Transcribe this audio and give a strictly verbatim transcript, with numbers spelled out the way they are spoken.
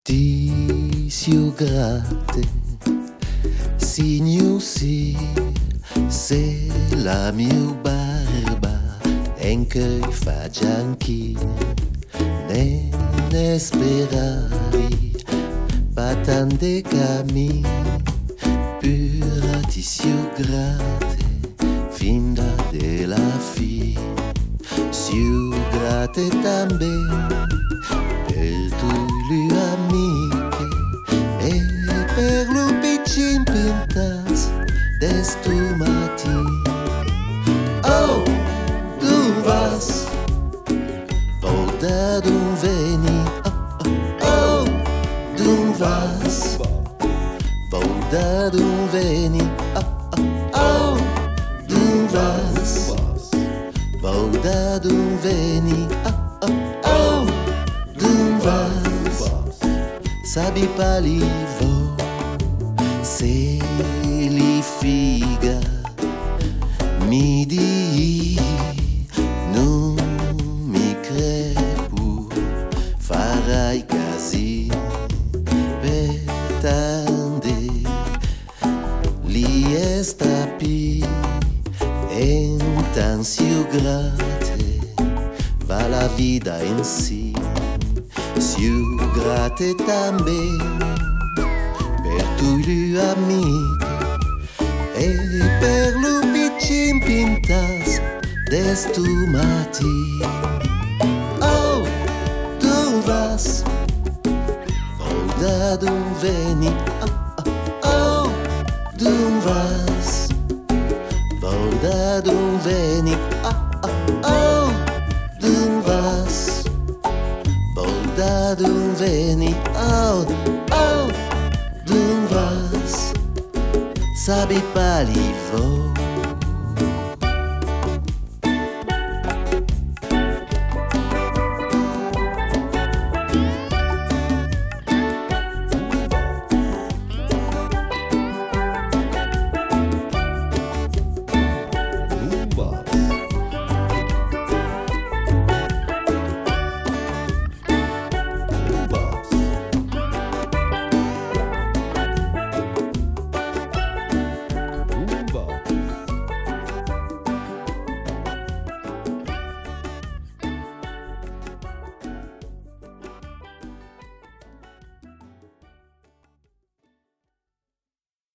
Ti si gratte, signor sì, se la mia barba anche fa gianchi, ne ne speravi, patante cammin, pura ti si gratte, fin da della fi, si gratte tambe. Per tu le amiche e per lo piccin pintas destu matin. Oh, du vas, volta du veni. Oh, oh, du vas, volta du veni. Oh, oh, oh, du vas, volta du veni. Oh, oh, oh. Sabi palivo, se li figa, mi di, non mi crepu, farai casi, petande, li estapi, entansio grate, va la vida in si. Siu gratte tambe per tu le amiche e per lo piccin pintas destu mati. Oh, tu vas, volta du veni. Oh, oh, oh, tu vas, volta du veni. Oh, oh, oh, tu vas. Da dun veni, oh, oh, dun vas, sabi palivo.